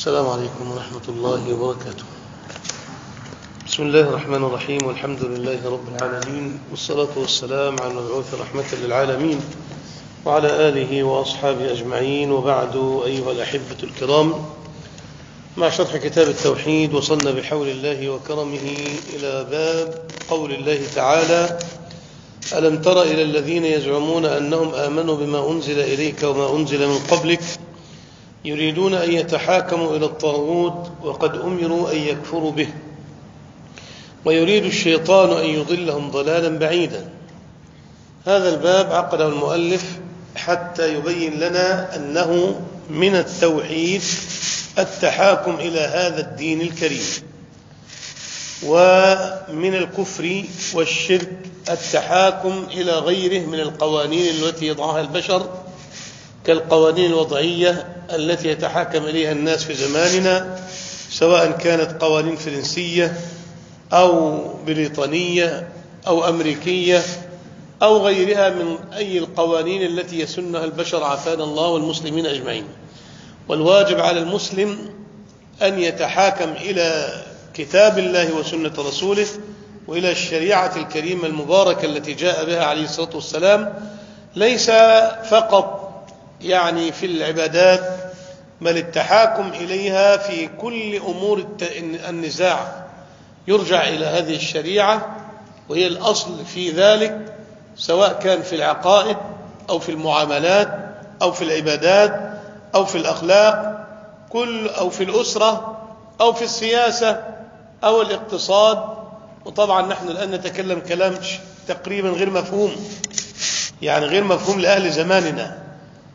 السلام عليكم ورحمة الله وبركاته. بسم الله الرحمن الرحيم، والحمد لله رب العالمين، والصلاة والسلام على المبعوث رحمة للعالمين وعلى آله وأصحابه أجمعين، وبعد. أيها الأحبة الكرام، مع شرح كتاب التوحيد وصلنا بحول الله وكرمه إلى باب قول الله تعالى: ألم تر إلى الذين يزعمون أنهم آمنوا بما أنزل إليك وما أنزل من قبلك يريدون أن يتحاكموا إلى الطاغوت وقد أمروا أن يكفروا به ويريد الشيطان أن يضلهم ضلالا بعيدا. هذا الباب عقده المؤلف حتى يبين لنا أنه من التوحيد التحاكم إلى هذا الدين الكريم، ومن الكفر والشرك التحاكم إلى غيره من القوانين التي يضعها البشر، كالقوانين الوضعية التي يتحاكم إليها الناس في زماننا، سواء كانت قوانين فرنسية أو بريطانية أو أمريكية أو غيرها من أي القوانين التي يسنها البشر، عافانا الله والمسلمين أجمعين. والواجب على المسلم أن يتحاكم إلى كتاب الله وسنة رسوله وإلى الشريعة الكريمة المباركة التي جاء بها عليه الصلاة والسلام، ليس فقط يعني في العبادات، بل التحاكم إليها في كل أمور النزاع يرجع إلى هذه الشريعة، وهي الأصل في ذلك، سواء كان في العقائد أو في المعاملات أو في العبادات أو في الأخلاق أو في الأسرة أو في السياسة أو الاقتصاد. وطبعا نحن الآن نتكلم كلام تقريبا غير مفهوم، يعني غير مفهوم لأهل زماننا،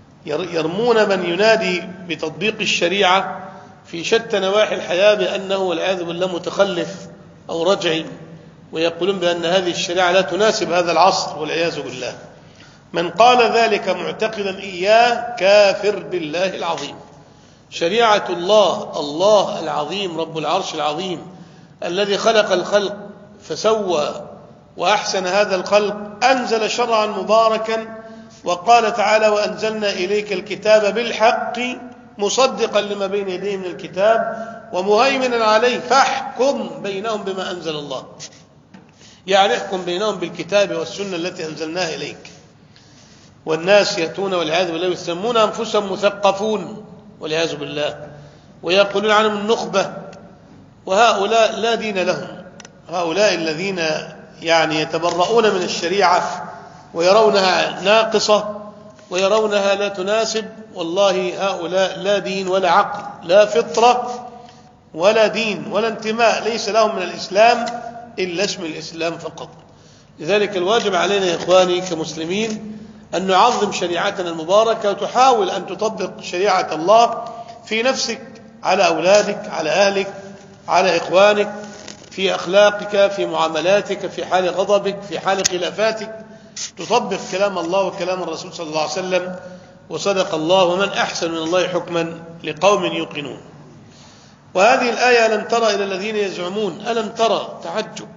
يرمون من ينادي بتطبيق الشريعة في شتى نواحي الحياة بأنه والعياذ بالله متخلف أو رجعي، ويقولون بأن هذه الشريعة لا تناسب هذا العصر والعياذ بالله. من قال ذلك معتقدا إياه كافر بالله العظيم. شريعة الله العظيم رب العرش العظيم الذي خلق الخلق فسوى وأحسن هذا الخلق، أنزل شرعا مباركا، وقال تعالى: وأنزلنا إليك الكتاب بالحق مصدقا لما بين يديه من الكتاب ومهيمنا عليه فاحكم بينهم بما أنزل الله. يعني احكم بينهم بالكتاب والسنة التي أنزلناها إليك. والناس يأتون والعياذ بالله يسمون أنفسهم مثقفون والعياذ بالله، ويقولون عنهم النخبة، وهؤلاء لا دين لهم. هؤلاء الذين يعني يتبرؤون من الشريعة ويرونها ناقصة ويرونها لا تناسب، والله هؤلاء لا دين ولا عقل، لا فطرة ولا دين ولا انتماء، ليس لهم من الإسلام إلا اسم الإسلام فقط. لذلك الواجب علينا يا إخواني كمسلمين أن نعظم شريعتنا المباركة، وتحاول أن تطبق شريعة الله في نفسك، على أولادك، على أهلك، على إخوانك، في أخلاقك، في معاملاتك، في حال غضبك، في حال خلافاتك، تطبق كلام الله وكلام الرسول صلى الله عليه وسلم. وصدق الله: ومن أحسن من الله حكما لقوم يوقنون. وهذه الآية: ألم ترى إلى الذين يزعمون، ألم ترى تعجب،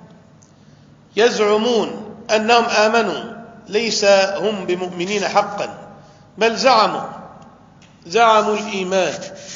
يزعمون أنهم آمنوا، ليس هم بمؤمنين حقا، بل زعموا الإيمان،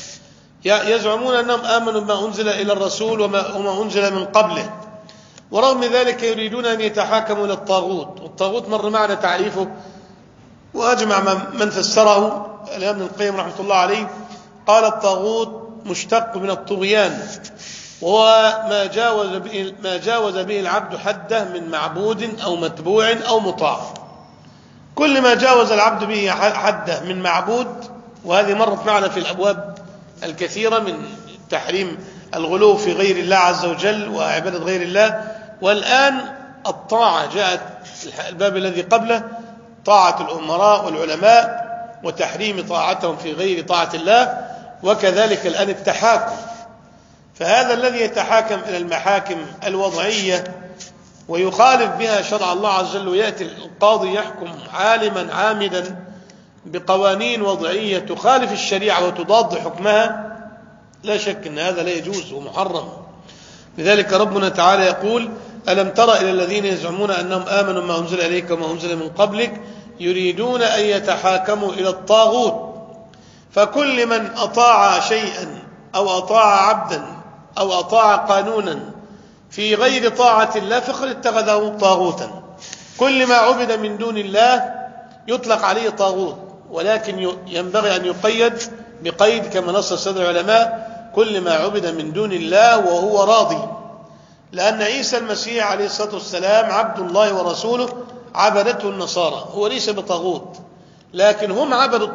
يزعمون أنهم آمنوا بما أنزل إلى الرسول وما أنزل من قبله، ورغم ذلك يريدون أن يتحاكموا إلى الطاغوت. والطاغوت مر معنا تعريفه، وأجمع من فسره الإمام ابن القيم رحمة الله عليه، قال: الطاغوت مشتق من الطغيان، وهو ما جاوز به العبد حده من معبود أو متبوع أو مطاع. كل ما جاوز العبد به حده من معبود، وهذه مرت معنا في الأبواب الكثيرة من تحريم الغلو في غير الله عز وجل وعبادة غير الله. والآن الطاعة جاءت الباب الذي قبله، طاعة الأمراء والعلماء وتحريم طاعتهم في غير طاعة الله، وكذلك الآن التحاكم. فهذا الذي يتحاكم إلى المحاكم الوضعية ويخالف بها شرع الله عز وجل، ويأتي القاضي يحكم عالما عامدا بقوانين وضعية تخالف الشريعة وتضاد حكمها، لا شك أن هذا لا يجوز ومحرم. لذلك ربنا تعالى يقول: ألم تر إلى الذين يزعمون أنهم آمنوا ما أنزل إليك وما أنزل من قبلك يريدون أن يتحاكموا إلى الطاغوت. فكل من أطاع شيئا أو أطاع عبدا أو أطاع قانونا في غير طاعة الله فقد اتخذه طاغوتا. كل ما عبد من دون الله يطلق عليه طاغوت، ولكن ينبغي أن يقيد بقيد كما نص سيد العلماء: كل ما عبد من دون الله وهو راضي، لأن عيسى المسيح عليه الصلاة والسلام عبد الله ورسوله عبدته النصارى، هو ليس بطاغوت، لكن هم عبدوا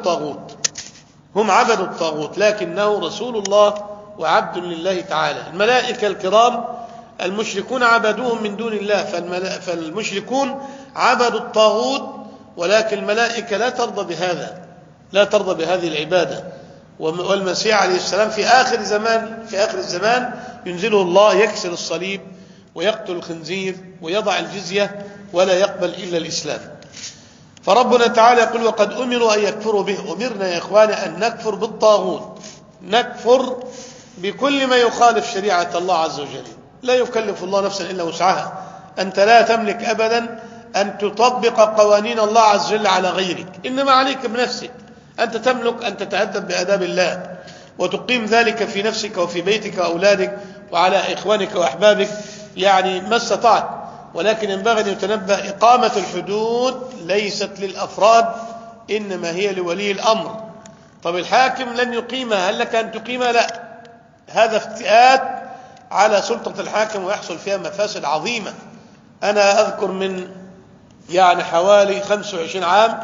الطاغوت، لكنه رسول الله وعبد لله تعالى. الملائكة الكرام المشركون عبدوهم من دون الله، فالمشركون عبدوا الطاغوت، ولكن الملائكة لا ترضى بهذه العبادة. والمسيح عليه السلام في آخر الزمان ينزله الله يكسر الصليب ويقتل الخنزير ويضع الجزية ولا يقبل إلا الإسلام. فربنا تعالى يقول: وقد أمروا أن يكفروا به. أمرنا يا إخواني أن نكفر بالطاغوت، نكفر بكل ما يخالف شريعة الله عز وجل. لا يكلف الله نفسا إلا وسعها. أنت لا تملك أبدا أن تطبق قوانين الله عز وجل على غيرك، إنما عليك بنفسك. أنت تملك أن تتأدب بآداب الله وتقيم ذلك في نفسك وفي بيتك وأولادك وعلى إخوانك وأحبابك، يعني ما استطعت. ولكن ينبغي أن يتنبه: إقامة الحدود ليست للأفراد، إنما هي لولي الأمر. طب الحاكم لن يقيمها، هل لك أن تقيمها؟ لا، هذا افتئات على سلطة الحاكم ويحصل فيها مفاسد عظيمة. أنا أذكر من حوالي 25 عام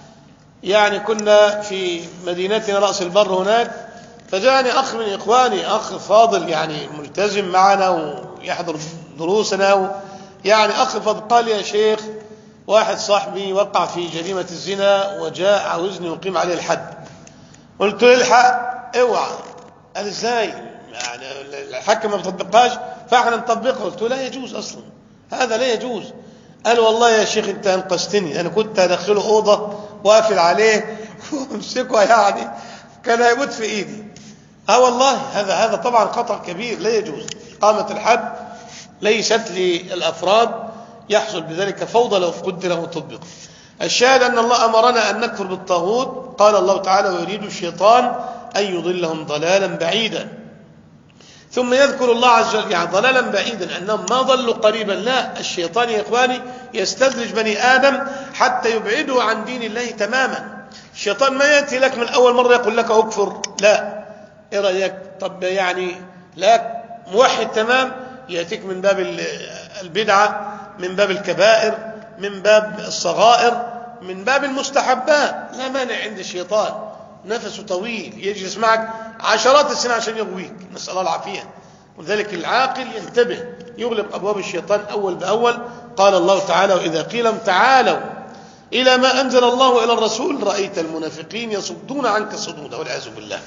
كنا في مدينتنا رأس البر هناك، فجاءني أخ من إخواني، أخ فاضل ملتزم معنا ويحضر دروسنا أخ فاضل، قال: يا شيخ، واحد صاحبي وقع في جريمة الزنا وجاء عاوزني يقيم عليه الحد. قلت له: الحق، اوعى. قال: ازاي؟ الحكم ما بتطبقهاش فاحنا نطبقها. قلت له: لا يجوز اصلا، هذا لا يجوز. قال: والله يا شيخ انت انقذتني، انا كنت ادخله اوضه واقفل عليه وامسكه، كان هيموت في ايدي. والله هذا طبعا خطأ كبير، لا يجوز. إقامة الحد ليست للأفراد، يحصل بذلك فوضى لو قدر وطبق. الشاهد أن الله أمرنا أن نكفر بالطاغوت. قال الله تعالى: ويريد الشيطان أن يضلهم ضلالا بعيدا. ثم يذكر الله عز وجل ضلالا بعيدا أنهم ما ضلوا قريبا، لا، الشيطان يا إخواني يستدرج بني آدم حتى يبعدوا عن دين الله تماما. الشيطان ما يأتي لك من أول مرة يقول لك أكفر، لا. إيه رأيك؟ طب لا موحد تمام، يأتيك من باب البدعة، من باب الكبائر، من باب الصغائر، من باب المستحبات. لا مانع عند الشيطان، نفسه طويل، يجلس معك عشرات السنين عشان يغويك، نسأل الله العافية. ولذلك العاقل ينتبه، يغلق أبواب الشيطان أول بأول. قال الله تعالى: وإذا قيل تعالوا إلى ما أنزل الله إلى الرسول رأيت المنافقين يصدون عنك صدودا، والعياذ بالله.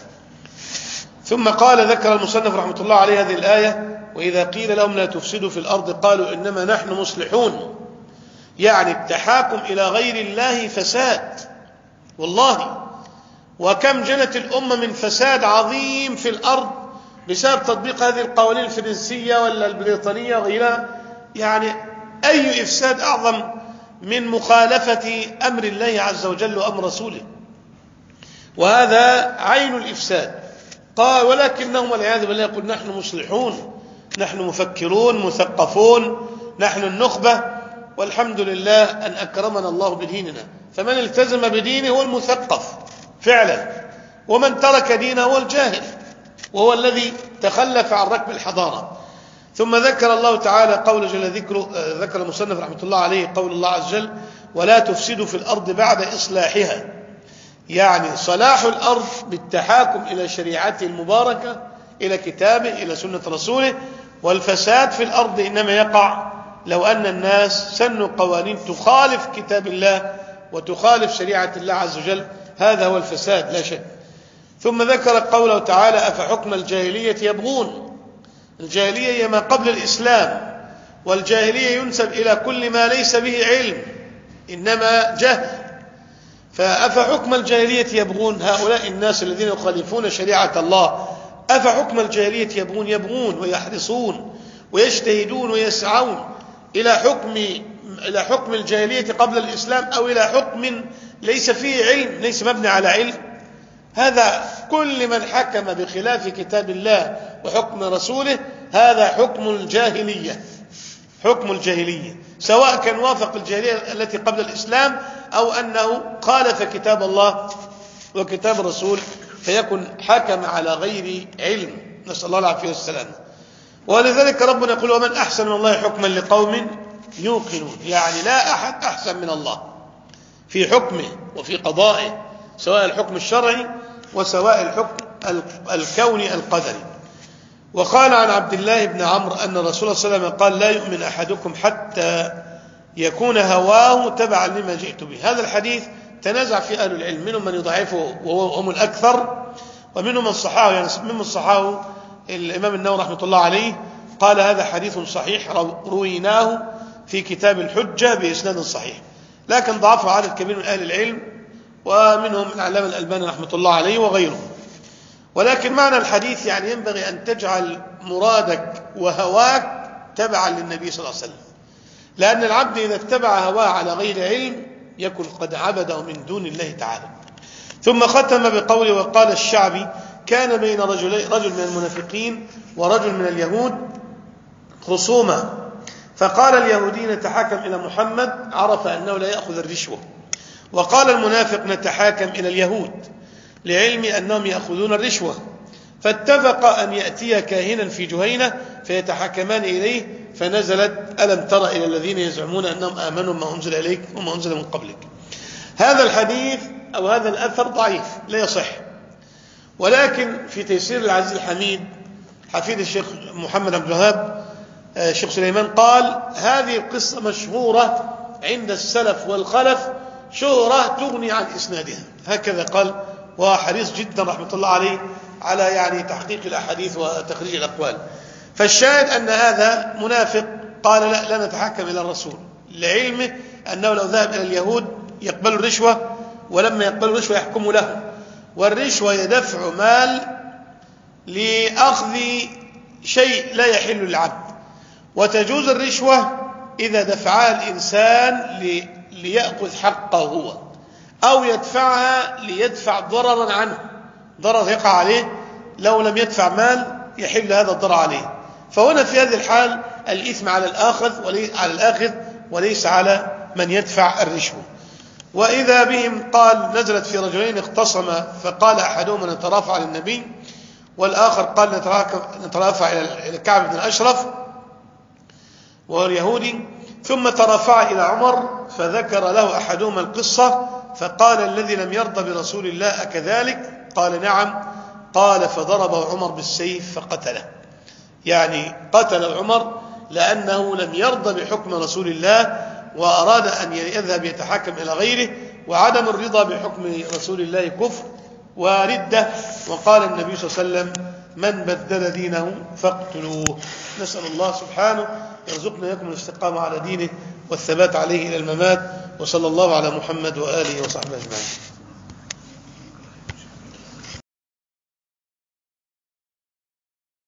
ثم قال، ذكر المصنف رحمة الله عليه هذه الآية: وإذا قيل لهم لا تفسدوا في الأرض قالوا إنما نحن مصلحون. التحاكم إلى غير الله فساد، والله. وكم جنت الأمة من فساد عظيم في الأرض بسبب تطبيق هذه القوانين الفرنسية ولا البريطانية وغيرها. أي إفساد أعظم من مخالفة أمر الله عز وجل وأمر رسوله؟ وهذا عين الإفساد. قال: ولكنهم والعياذ بالله يقول نحن مصلحون، نحن مفكرون مثقفون، نحن النخبة. والحمد لله أن أكرمنا الله بديننا، فمن التزم بدينه هو المثقف فعلا، ومن ترك دينه هو الجاهل، وهو الذي تخلف عن ركب الحضارة. ثم ذكر الله تعالى قول جل ذكره، ذكر المصنف رحمة الله عليه قول الله عز وجل: ولا تفسدوا في الأرض بعد إصلاحها. صلاح الأرض بالتحاكم إلى شريعته المباركة، إلى كتابه، إلى سنة رسوله. والفساد في الأرض إنما يقع لو أن الناس سنوا قوانين تخالف كتاب الله وتخالف شريعة الله عز وجل، هذا هو الفساد لا شك. ثم ذكر قوله تعالى: أفحكم الجاهلية يبغون. الجاهلية هي ما قبل الإسلام، والجاهلية ينسب إلى كل ما ليس به علم، إنما جهل. فأفحكم الجاهلية يبغون، هؤلاء الناس الذين يخالفون شريعة الله، أفحكم الجاهلية يبغون ويحرصون ويجتهدون ويسعون إلى حكم الجاهلية قبل الإسلام، أو إلى حكم ليس فيه علم، ليس مبني على علم. هذا كل من حكم بخلاف كتاب الله وحكم رسوله هذا حكم الجاهلية، حكم الجاهلية، سواء كان وافق الجاهلية التي قبل الإسلام أو أنه خالف كتاب الله وكتاب الرسول فيكن حكم على غير علم، نسأل الله العافية والسلامة. ولذلك ربنا يقول ومن أحسن من الله حكما لقوم يوقنون، يعني لا أحد أحسن من الله في حكمه وفي قضائه، سواء الحكم الشرعي وسواء الحكم الكوني القدري. وقال عن عبد الله بن عمرو أن الرسول صلى الله عليه وسلم قال لا يؤمن أحدكم حتى يكون هواه تبعا لما جئت به. هذا الحديث تنازع فيه أهل العلم، منهم من يضعفه وهم الأكثر، ومنهم من صححه، يعني ممن صححه الإمام النووي رحمة الله عليه قال هذا حديث صحيح رويناه في كتاب الحجة بإسناد صحيح، لكن ضعفه عدد كبير من أهل العلم ومنهم العلامة الألباني رحمة الله عليه وغيره. ولكن معنى الحديث يعني ينبغي أن تجعل مرادك وهواك تبعا للنبي صلى الله عليه وسلم، لأن العبد إذا اتبع هواه على غير علم يكن قد عبده من دون الله تعالى. ثم ختم بقوله وقال الشعبي كان بين رجل من المنافقين ورجل من اليهود خصومة، فقال اليهودي نتحاكم إلى محمد، عرف أنه لا يأخذ الرشوة، وقال المنافق نتحاكم إلى اليهود لعلم أنهم يأخذون الرشوة، فاتفق أن يأتي كاهنا في جهينة فيتحاكمان إليه، فنزلت ألم تر إلى الذين يزعمون أنهم آمنوا ما أنزل إليك وما أنزل من قبلك. هذا الحديث أو هذا الأثر ضعيف لا يصح، ولكن في تيسير العزيز الحميد حفيد الشيخ محمد عبد الوهاب الشيخ سليمان قال هذه القصة مشهورة عند السلف والخلف شهرة تغني عن إسنادها، هكذا قال، وحريص جدا رحمة الله عليه على يعني تحقيق الأحاديث وتخريج الأقوال. فالشاهد أن هذا منافق قال لا نتحكم إلى الرسول لعلمه أنه لو ذهب إلى اليهود يقبل الرشوة، ولما يقبل الرشوة يحكم له، والرشوة يدفع مال لأخذ شيء لا يحل للعبد، وتجوز الرشوة إذا دفعها الإنسان ليأخذ حقه هو، أو يدفعها ليدفع ضررا عنه، ضرر يقع عليه لو لم يدفع مال يحل هذا الضرر عليه. فهنا في هذه الحال الإثم على الآخذ وليس على من يدفع الرشوة. وإذا بهم قال نزلت في رجلين اختصما، فقال أحدهما نترافع على النبي، والآخر قال نترافع إلى كعب بن الأشرف وهو اليهودي، ثم ترافع إلى عمر، فذكر له أحدهما القصة، فقال الذي لم يرضى برسول الله أكذلك؟ قال نعم. قال فضربه عمر بالسيف فقتله، يعني قتل عمر لأنه لم يرضى بحكم رسول الله وأراد أن يذهب يتحكم إلى غيره، وعدم الرضا بحكم رسول الله كفر وردة. وقال النبي صلى الله عليه وسلم من بدل دينه فاقتلوه. نسأل الله سبحانه يرزقنا لكم الاستقامة على دينه والثبات عليه إلى الممات، وصلى الله على محمد وآله وصحبه أجمعين.